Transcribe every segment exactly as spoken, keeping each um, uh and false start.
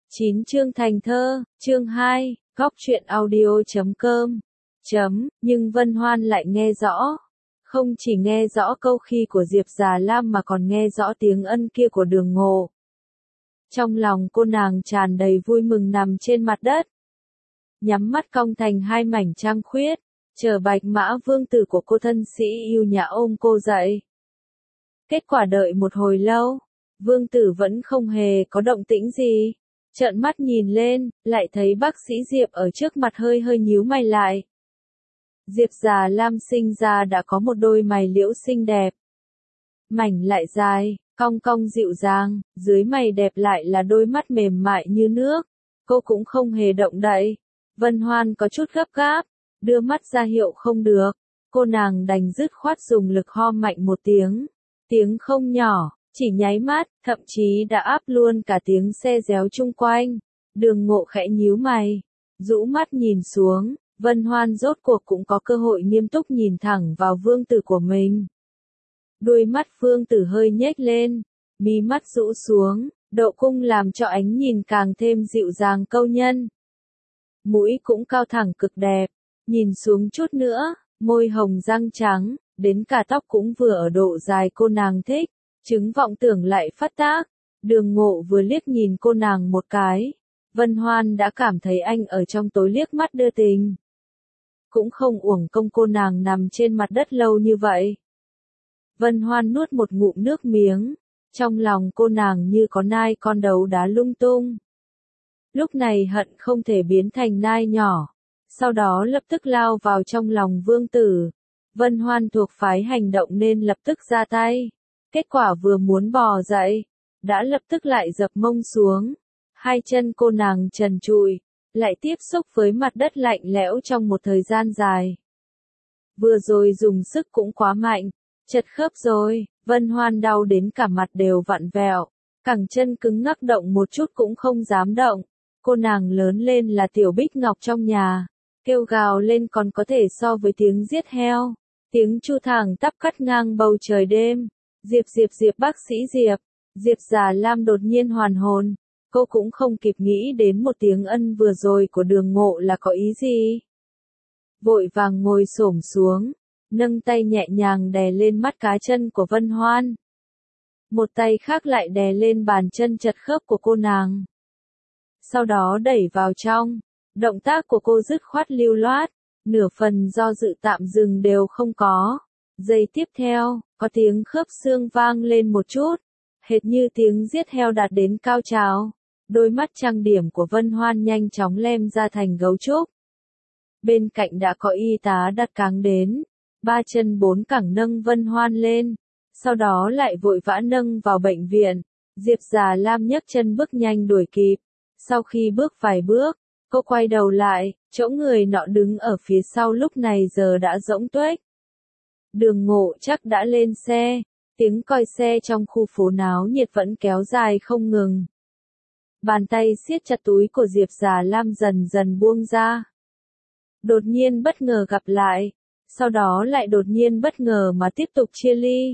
chín chương thành thơ, chương hai, góc truyện audio chấm com. Chấm, nhưng Vân Hoan lại nghe rõ. Không chỉ nghe rõ câu khi của Diệp Già Lam mà còn nghe rõ tiếng ân kia của Đường Ngộ. Trong lòng cô nàng tràn đầy vui mừng nằm trên mặt đất. Nhắm mắt cong thành hai mảnh trăng khuyết, chờ Bạch Mã Vương tử của cô thân sĩ yêu nhã ôm cô dậy. Kết quả đợi một hồi lâu, Vương tử vẫn không hề có động tĩnh gì. Trợn mắt nhìn lên, lại thấy bác sĩ Diệp ở trước mặt hơi hơi nhíu mày lại. Diệp Già Lam sinh ra đã có một đôi mày liễu xinh đẹp. Mảnh lại dài, cong cong dịu dàng, dưới mày đẹp lại là đôi mắt mềm mại như nước. Cô cũng không hề động đậy. Vân Hoan có chút gấp gáp, đưa mắt ra hiệu không được. Cô nàng đành dứt khoát dùng lực ho mạnh một tiếng. Tiếng không nhỏ, chỉ nháy mắt, thậm chí đã áp luôn cả tiếng xe réo chung quanh. Đường Ngộ khẽ nhíu mày, rũ mắt nhìn xuống, Vân Hoan rốt cuộc cũng có cơ hội nghiêm túc nhìn thẳng vào vương tử của mình. Đuôi mắt vương tử hơi nhếch lên, mí mắt rũ xuống, độ cung làm cho ánh nhìn càng thêm dịu dàng câu nhân. Mũi cũng cao thẳng cực đẹp, nhìn xuống chút nữa, môi hồng răng trắng, đến cả tóc cũng vừa ở độ dài cô nàng thích. Chứng vọng tưởng lại phát tác, Đường Ngộ vừa liếc nhìn cô nàng một cái, Vân Hoan đã cảm thấy anh ở trong tối liếc mắt đưa tình. Cũng không uổng công cô nàng nằm trên mặt đất lâu như vậy. Vân Hoan nuốt một ngụm nước miếng, trong lòng cô nàng như có nai con đấu đá lung tung. Lúc này hận không thể biến thành nai nhỏ, sau đó lập tức lao vào trong lòng vương tử. Vân Hoan thuộc phái hành động nên lập tức ra tay. Kết quả vừa muốn bò dậy, đã lập tức lại dập mông xuống. Hai chân cô nàng trần trụi, lại tiếp xúc với mặt đất lạnh lẽo trong một thời gian dài. Vừa rồi dùng sức cũng quá mạnh, chật khớp rồi, Vân Hoan đau đến cả mặt đều vặn vẹo, cẳng chân cứng ngắc động một chút cũng không dám động. Cô nàng lớn lên là tiểu bích ngọc trong nhà, kêu gào lên còn có thể so với tiếng giết heo, tiếng chu thẳng tắp cắt ngang bầu trời đêm. Diệp Diệp Diệp bác sĩ Diệp, Diệp Già Lam đột nhiên hoàn hồn, cô cũng không kịp nghĩ đến một tiếng ân vừa rồi của Đường Ngộ là có ý gì. Vội vàng ngồi xổm xuống, nâng tay nhẹ nhàng đè lên mắt cá chân của Vân Hoan. Một tay khác lại đè lên bàn chân chật khớp của cô nàng. Sau đó đẩy vào trong, động tác của cô dứt khoát lưu loát, nửa phần do dự tạm dừng đều không có. Giây tiếp theo, có tiếng khớp xương vang lên một chút, hệt như tiếng giết heo đạt đến cao trào. Đôi mắt trang điểm của Vân Hoan nhanh chóng lem ra thành gấu trúc. Bên cạnh đã có y tá đặt cáng đến, ba chân bốn cẳng nâng Vân Hoan lên, sau đó lại vội vã nâng vào bệnh viện. Diệp Già Lam nhấc chân bước nhanh đuổi kịp. Sau khi bước vài bước, cô quay đầu lại, chỗ người nọ đứng ở phía sau lúc này giờ đã rỗng tuếch. Đường Ngộ chắc đã lên xe, tiếng còi xe trong khu phố náo nhiệt vẫn kéo dài không ngừng. Bàn tay siết chặt túi của Diệp Già Lam dần dần buông ra. Đột nhiên bất ngờ gặp lại, sau đó lại đột nhiên bất ngờ mà tiếp tục chia ly.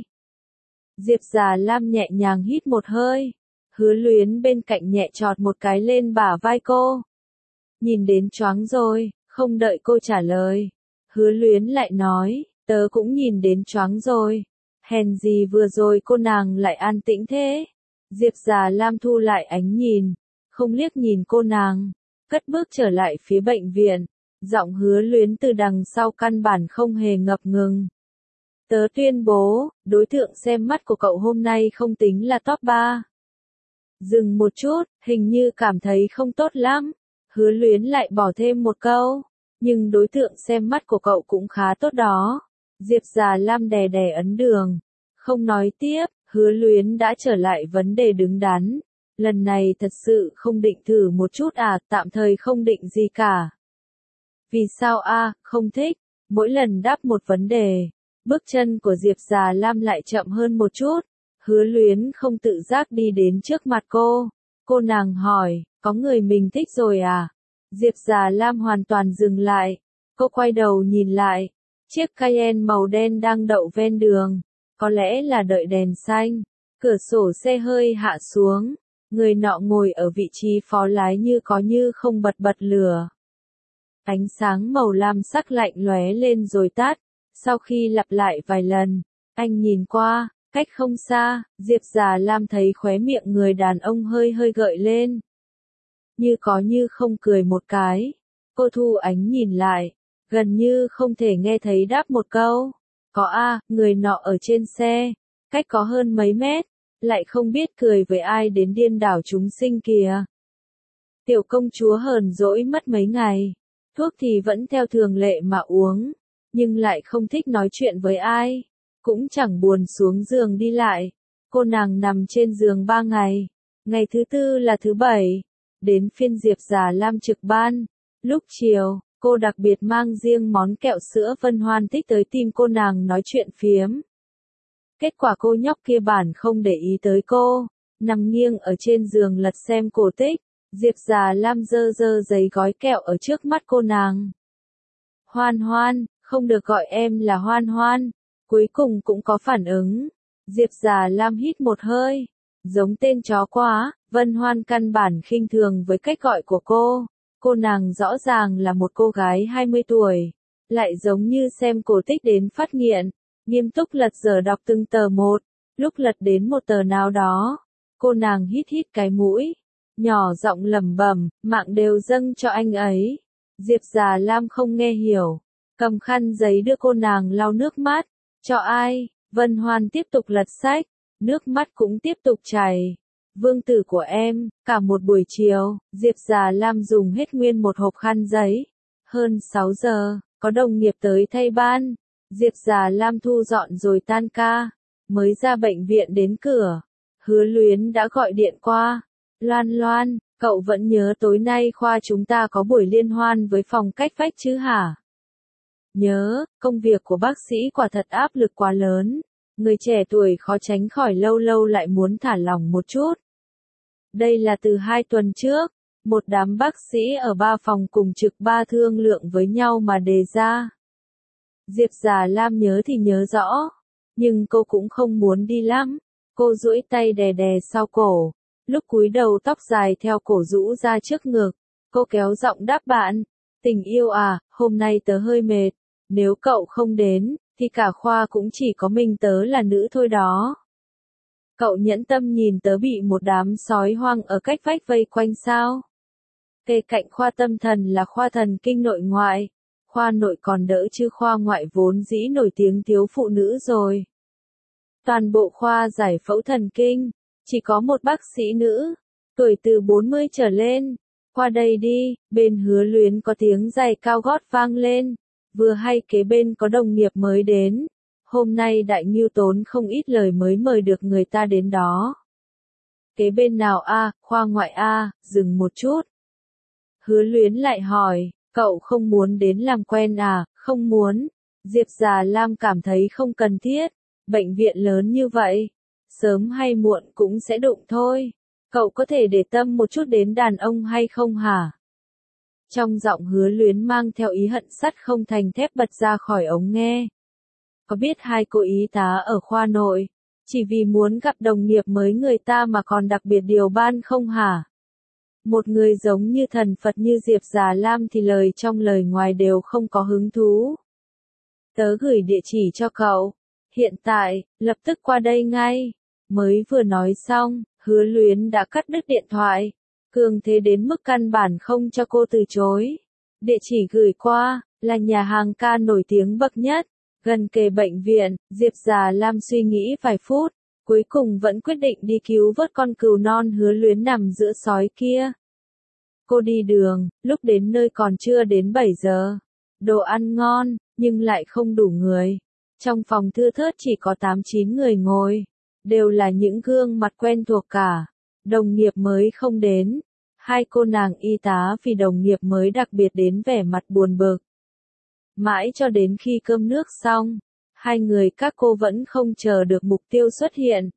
Diệp Già Lam nhẹ nhàng hít một hơi, Hứa Luyến bên cạnh nhẹ chọt một cái lên bả vai cô. Nhìn đến choáng rồi, không đợi cô trả lời, Hứa Luyến lại nói. Tớ cũng nhìn đến choáng rồi. Hèn gì vừa rồi cô nàng lại an tĩnh thế. Diệp Già Lam thu lại ánh nhìn, không liếc nhìn cô nàng, cất bước trở lại phía bệnh viện. Giọng Hứa Luyến từ đằng sau căn bản không hề ngập ngừng. Tớ tuyên bố, đối tượng xem mắt của cậu hôm nay không tính là top ba. Dừng một chút, hình như cảm thấy không tốt lắm. Hứa Luyến lại bỏ thêm một câu. Nhưng đối tượng xem mắt của cậu cũng khá tốt đó. Diệp Già Lam đè đè ấn đường, không nói tiếp. Hứa Luyến đã trở lại vấn đề đứng đắn. Lần này thật sự không định thử một chút à, tạm thời không định gì cả. Vì sao a, à, không thích. Mỗi lần đáp một vấn đề, bước chân của Diệp Già Lam lại chậm hơn một chút. Hứa Luyến không tự giác đi đến trước mặt cô. Cô nàng hỏi, có người mình thích rồi à? Diệp Già Lam hoàn toàn dừng lại. Cô quay đầu nhìn lại. Chiếc Cayenne màu đen đang đậu ven đường. Có lẽ là đợi đèn xanh. Cửa sổ xe hơi hạ xuống. Người nọ ngồi ở vị trí phó lái như có như không bật bật lửa. Ánh sáng màu lam sắc lạnh lóe lên rồi tắt, sau khi lặp lại vài lần, anh nhìn qua, cách không xa, Diệp Già Lam thấy khóe miệng người đàn ông hơi hơi gợi lên. Như có như không cười một cái, cô thu ánh nhìn lại, gần như không thể nghe thấy đáp một câu. Có a, người nọ ở trên xe, cách có hơn mấy mét, lại không biết cười với ai đến điên đảo chúng sinh kìa. Tiểu công chúa hờn dỗi mất mấy ngày, thuốc thì vẫn theo thường lệ mà uống, nhưng lại không thích nói chuyện với ai, cũng chẳng buồn xuống giường đi lại. Cô nàng nằm trên giường ba ngày, ngày thứ tư là thứ bảy, đến phiên Diệp Già Lam trực ban. Lúc chiều, cô đặc biệt mang riêng món kẹo sữa Vân Hoan thích tới tìm cô nàng nói chuyện phiếm. Kết quả cô nhóc kia bản không để ý tới cô, nằm nghiêng ở trên giường lật xem cổ tích. Diệp Già Lam giơ giơ giấy gói kẹo ở trước mắt cô nàng. Hoan Hoan, không được gọi em là Hoan Hoan. Cuối cùng cũng có phản ứng. Diệp Già Lam hít một hơi. Giống tên chó quá, Vân Hoan căn bản khinh thường với cách gọi của cô. Cô nàng rõ ràng là một cô gái hai mươi tuổi, lại giống như xem cổ tích đến phát nghiện, nghiêm túc lật dở đọc từng tờ một. Lúc lật đến một tờ nào đó, cô nàng hít hít cái mũi, nhỏ giọng lẩm bẩm, mạng đều dâng cho anh ấy. Diệp Già Lam không nghe hiểu, cầm khăn giấy đưa cô nàng lau nước mắt. Cho ai? Vân Hoan tiếp tục lật sách, nước mắt cũng tiếp tục chảy. Vương tử của em, cả một buổi chiều, Diệp Già Lam dùng hết nguyên một hộp khăn giấy. Hơn sáu giờ, có đồng nghiệp tới thay ban. Diệp Già Lam thu dọn rồi tan ca, mới ra bệnh viện đến cửa. Hứa Luyến đã gọi điện qua. Loan Loan, cậu vẫn nhớ tối nay khoa chúng ta có buổi liên hoan với phòng cách vách chứ hả? Nhớ, công việc của bác sĩ quả thật áp lực quá lớn. Người trẻ tuổi khó tránh khỏi lâu lâu lại muốn thả lỏng một chút. Đây là từ hai tuần trước, một đám bác sĩ ở ba phòng cùng trực ba thương lượng với nhau mà đề ra. Diệp Già Lam nhớ thì nhớ rõ, nhưng cô cũng không muốn đi lắm. Cô duỗi tay đè đè sau cổ, lúc cúi đầu tóc dài theo cổ rũ ra trước ngực. Cô kéo giọng đáp bạn, tình yêu à, hôm nay tớ hơi mệt, nếu cậu không đến, thì cả khoa cũng chỉ có mình tớ là nữ thôi đó. Cậu nhẫn tâm nhìn tớ bị một đám sói hoang ở cách vách vây quanh sao? Kề cạnh khoa tâm thần là khoa thần kinh nội ngoại. Khoa nội còn đỡ chứ khoa ngoại vốn dĩ nổi tiếng thiếu phụ nữ rồi. Toàn bộ khoa giải phẫu thần kinh, chỉ có một bác sĩ nữ, tuổi từ bốn mươi trở lên. Qua đây đi, bên Hứa Luyến có tiếng giày cao gót vang lên. Vừa hay kế bên có đồng nghiệp mới đến. Hôm nay Đại Ngưu tốn không ít lời mới mời được người ta đến đó. Kế bên nào a, khoa ngoại a, dừng một chút. Hứa Luyến lại hỏi, cậu không muốn đến làm quen à? Không muốn. Diệp Già Lam cảm thấy không cần thiết. Bệnh viện lớn như vậy, sớm hay muộn cũng sẽ đụng thôi. Cậu có thể để tâm một chút đến đàn ông hay không hả? Trong giọng Hứa Luyến mang theo ý hận sắt không thành thép bật ra khỏi ống nghe. Có biết hai cô y tá ở khoa nội, chỉ vì muốn gặp đồng nghiệp mới người ta mà còn đặc biệt điều ban không hả? Một người giống như thần Phật như Diệp Già Lam thì lời trong lời ngoài đều không có hứng thú. Tớ gửi địa chỉ cho cậu. Hiện tại, lập tức qua đây ngay. Mới vừa nói xong, Hứa Luyến đã cắt đứt điện thoại. Cường thế đến mức căn bản không cho cô từ chối. Địa chỉ gửi qua, là nhà hàng ca nổi tiếng bậc nhất, gần kề bệnh viện. Diệp Già Lam suy nghĩ vài phút, cuối cùng vẫn quyết định đi cứu vớt con cừu non Hứa Luyến nằm giữa sói kia. Cô đi đường, lúc đến nơi còn chưa đến bảy giờ. Đồ ăn ngon, nhưng lại không đủ người. Trong phòng thưa thớt chỉ có tám chín người ngồi, đều là những gương mặt quen thuộc cả. Đồng nghiệp mới không đến. Hai cô nàng y tá vì đồng nghiệp mới đặc biệt đến vẻ mặt buồn bực. Mãi cho đến khi cơm nước xong, hai người các cô vẫn không chờ được mục tiêu xuất hiện.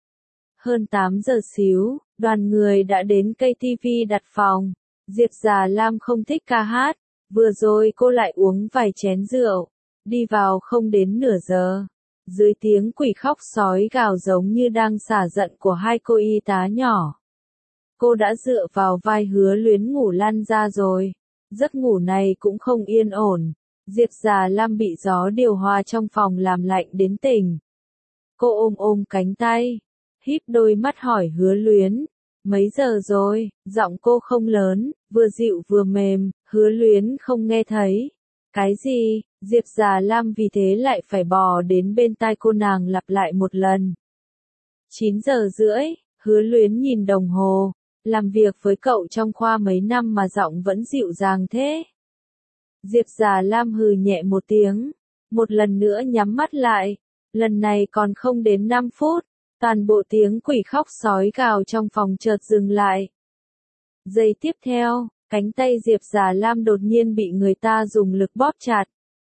Hơn tám giờ xíu, đoàn người đã đến cây ti vi đặt phòng. Diệp Già Lam không thích ca hát, vừa rồi cô lại uống vài chén rượu. Đi vào không đến nửa giờ. Dưới tiếng quỷ khóc sói gào giống như đang xả giận của hai cô y tá nhỏ. Cô đã dựa vào vai Hứa Luyến ngủ lăn ra rồi. Giấc ngủ này cũng không yên ổn. Diệp Già Lam bị gió điều hòa trong phòng làm lạnh đến tỉnh. Cô ôm ôm cánh tay, híp đôi mắt hỏi Hứa Luyến. Mấy giờ rồi? Giọng cô không lớn, vừa dịu vừa mềm, Hứa Luyến không nghe thấy. Cái gì? Diệp Già Lam vì thế lại phải bò đến bên tai cô nàng lặp lại một lần. chín giờ rưỡi, Hứa Luyến nhìn đồng hồ, làm việc với cậu trong khoa mấy năm mà giọng vẫn dịu dàng thế. Diệp Già Lam hừ nhẹ một tiếng, một lần nữa nhắm mắt lại, lần này còn không đến năm phút, toàn bộ tiếng quỷ khóc sói gào trong phòng chợt dừng lại. Giây tiếp theo, cánh tay Diệp Già Lam đột nhiên bị người ta dùng lực bóp chặt.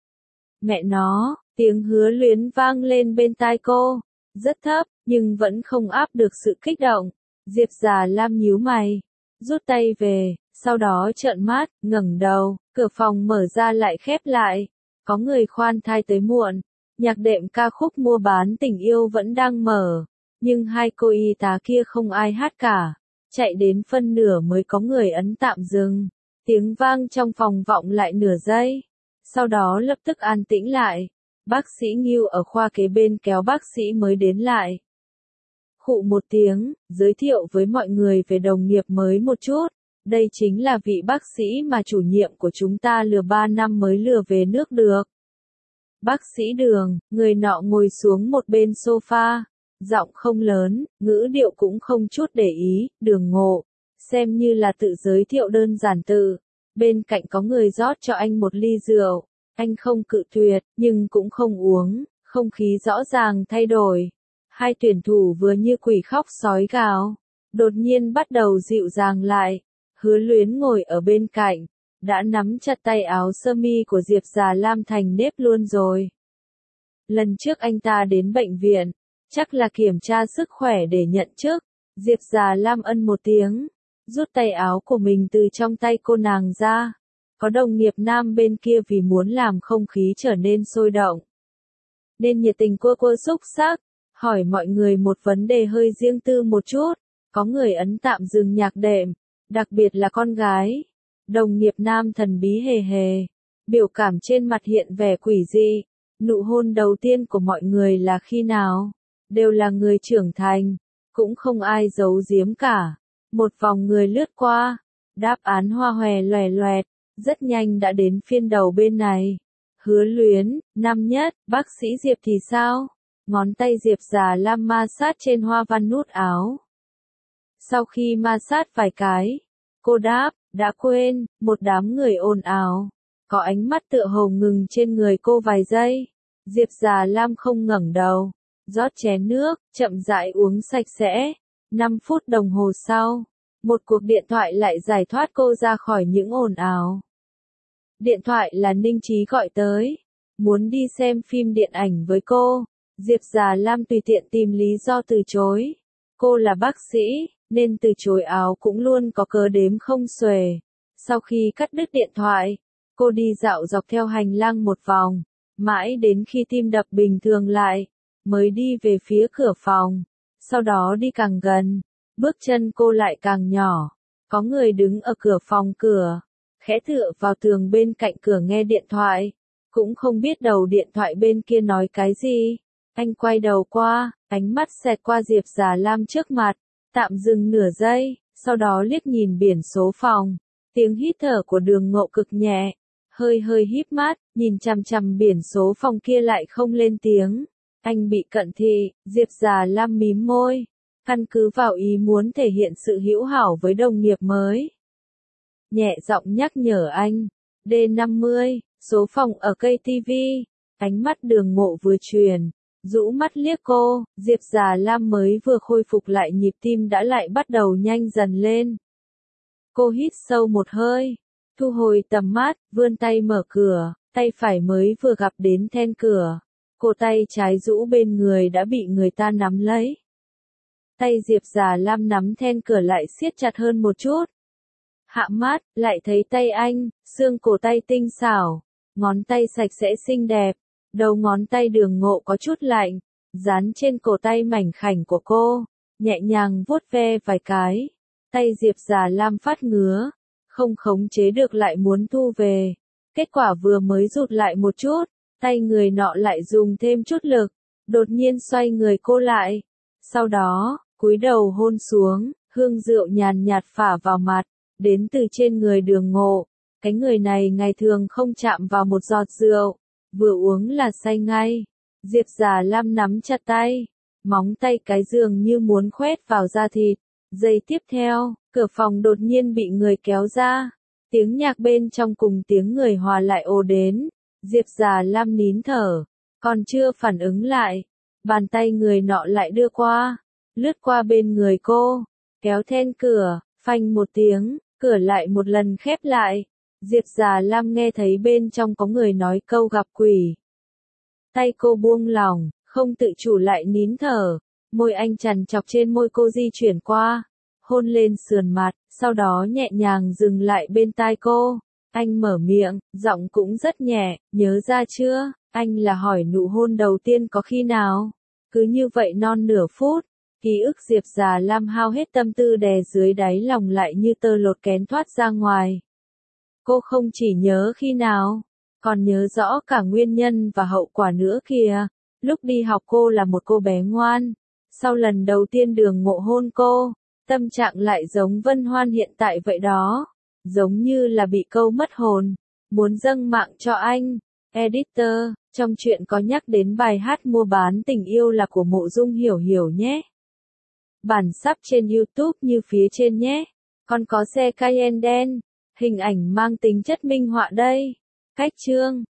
Mẹ nó, tiếng Hứa Luyến vang lên bên tai cô, rất thấp, nhưng vẫn không áp được sự kích động. Diệp Già Lam nhíu mày, rút tay về, sau đó trợn mắt, ngẩng đầu, cửa phòng mở ra lại khép lại. Có người khoan thai tới muộn, nhạc đệm ca khúc mua bán tình yêu vẫn đang mở, nhưng hai cô y tá kia không ai hát cả. Chạy đến phân nửa mới có người ấn tạm dừng. Tiếng vang trong phòng vọng lại nửa giây, sau đó lập tức an tĩnh lại. Bác sĩ Ngưu ở khoa kế bên kéo bác sĩ mới đến lại. Khụ một tiếng, giới thiệu với mọi người về đồng nghiệp mới một chút. Đây chính là vị bác sĩ mà chủ nhiệm của chúng ta lừa ba năm mới lừa về nước được. Bác sĩ Đường, người nọ ngồi xuống một bên sofa, giọng không lớn, ngữ điệu cũng không chút để ý, Đường Ngộ, xem như là tự giới thiệu đơn giản tự. Bên cạnh có người rót cho anh một ly rượu, anh không cự tuyệt, nhưng cũng không uống, không khí rõ ràng thay đổi. Hai tuyển thủ vừa như quỷ khóc sói gào, đột nhiên bắt đầu dịu dàng lại. Hứa Luyến ngồi ở bên cạnh, đã nắm chặt tay áo sơ mi của Diệp Già Lam thành nếp luôn rồi. Lần trước anh ta đến bệnh viện, chắc là kiểm tra sức khỏe để nhận chức. Diệp Già Lam ân một tiếng, rút tay áo của mình từ trong tay cô nàng ra. Có đồng nghiệp nam bên kia vì muốn làm không khí trở nên sôi động, nên nhiệt tình cua cua xúc xắc, hỏi mọi người một vấn đề hơi riêng tư một chút. Có người ấn tạm dừng nhạc đệm, đặc biệt là con gái. Đồng nghiệp nam thần bí hề hề, biểu cảm trên mặt hiện vẻ quỷ dị. Nụ hôn đầu tiên của mọi người là khi nào? Đều là người trưởng thành, cũng không ai giấu giếm cả. Một vòng người lướt qua, đáp án hoa hòe loè loẹt, rất nhanh đã đến phiên đầu bên này. Hứa Luyến, năm nhất, bác sĩ Diệp thì sao? Ngón tay Diệp Già Lam ma sát trên hoa văn nút áo. Sau khi ma sát vài cái, cô đáp, đã quên. Một đám người ồn ào, có ánh mắt tựa hồ ngừng trên người cô vài giây. Diệp Già Lam không ngẩng đầu, rót chén nước, chậm rãi uống sạch sẽ. Năm phút đồng hồ sau, một cuộc điện thoại lại giải thoát cô ra khỏi những ồn ào. Điện thoại là Ninh Trí gọi tới, muốn đi xem phim điện ảnh với cô. Diệp Già Lam tùy tiện tìm lý do từ chối. Cô là bác sĩ, nên từ chối áo cũng luôn có cớ đếm không xuể. Sau khi cắt đứt điện thoại, cô đi dạo dọc theo hành lang một vòng, mãi đến khi tim đập bình thường lại, mới đi về phía cửa phòng. Sau đó đi càng gần, bước chân cô lại càng nhỏ. Có người đứng ở cửa phòng cửa, khẽ tựa vào tường bên cạnh cửa nghe điện thoại, cũng không biết đầu điện thoại bên kia nói cái gì. Anh quay đầu qua, ánh mắt xẹt qua Diệp Già Lam trước mặt, tạm dừng nửa giây, sau đó liếc nhìn biển số phòng. Tiếng hít thở của Đường Ngộ cực nhẹ, hơi hơi híp mắt, nhìn chằm chằm biển số phòng kia lại không lên tiếng. Anh bị cận thị. Diệp Già Lam mím môi, căn cứ vào ý muốn thể hiện sự hữu hảo với đồng nghiệp mới. Nhẹ giọng nhắc nhở anh, D năm mươi, số phòng ở cây ti vi. Ánh mắt Đường Ngộ vừa truyền, rũ mắt liếc cô. Diệp Già Lam mới vừa khôi phục lại nhịp tim đã lại bắt đầu nhanh dần lên. Cô hít sâu một hơi, thu hồi tầm mắt, vươn tay mở cửa, tay phải mới vừa gặp đến then cửa. Cổ tay trái rũ bên người đã bị người ta nắm lấy. Tay Diệp Già Lam nắm then cửa lại siết chặt hơn một chút. Hạ mắt, lại thấy tay anh, xương cổ tay tinh xảo, ngón tay sạch sẽ xinh đẹp. Đầu ngón tay Đường Ngộ có chút lạnh, dán trên cổ tay mảnh khảnh của cô, nhẹ nhàng vuốt ve vài cái. Tay Diệp Già Lam phát ngứa, không khống chế được lại muốn thu về. Kết quả vừa mới rụt lại một chút, tay người nọ lại dùng thêm chút lực, đột nhiên xoay người cô lại. Sau đó, cúi đầu hôn xuống, hương rượu nhàn nhạt phả vào mặt, đến từ trên người Đường Ngộ. Cái người này ngày thường không chạm vào một giọt rượu, vừa uống là say ngay. Diệp Già Lam nắm chặt tay, móng tay cái dường như muốn khoét vào da thịt. Giây tiếp theo, cửa phòng đột nhiên bị người kéo ra. Tiếng nhạc bên trong cùng tiếng người hòa lại ồ đến. Diệp Già Lam nín thở, còn chưa phản ứng lại. Bàn tay người nọ lại đưa qua, lướt qua bên người cô, kéo then cửa, phanh một tiếng, cửa lại một lần khép lại. Diệp Già Lam nghe thấy bên trong có người nói câu gặp quỷ. Tay cô buông lỏng, không tự chủ lại nín thở. Môi anh chằn chọc trên môi cô di chuyển qua, hôn lên sườn mặt, sau đó nhẹ nhàng dừng lại bên tai cô. Anh mở miệng, giọng cũng rất nhẹ, nhớ ra chưa, anh là hỏi nụ hôn đầu tiên có khi nào? Cứ như vậy non nửa phút, ký ức Diệp Già Lam hao hết tâm tư đè dưới đáy lòng lại như tơ lột kén thoát ra ngoài. Cô không chỉ nhớ khi nào, còn nhớ rõ cả nguyên nhân và hậu quả nữa kìa. Lúc đi học cô là một cô bé ngoan. Sau lần đầu tiên Đường Ngộ hôn cô, tâm trạng lại giống Vân Hoan hiện tại vậy đó. Giống như là bị câu mất hồn, muốn dâng mạng cho anh. Editor, trong chuyện có nhắc đến bài hát mua bán tình yêu là của Mộ Dung Hiểu Hiểu nhé. Bản sắp trên YouTube như phía trên nhé. Còn có xe Cayenne đen, hình ảnh mang tính chất minh họa đây. Cách chương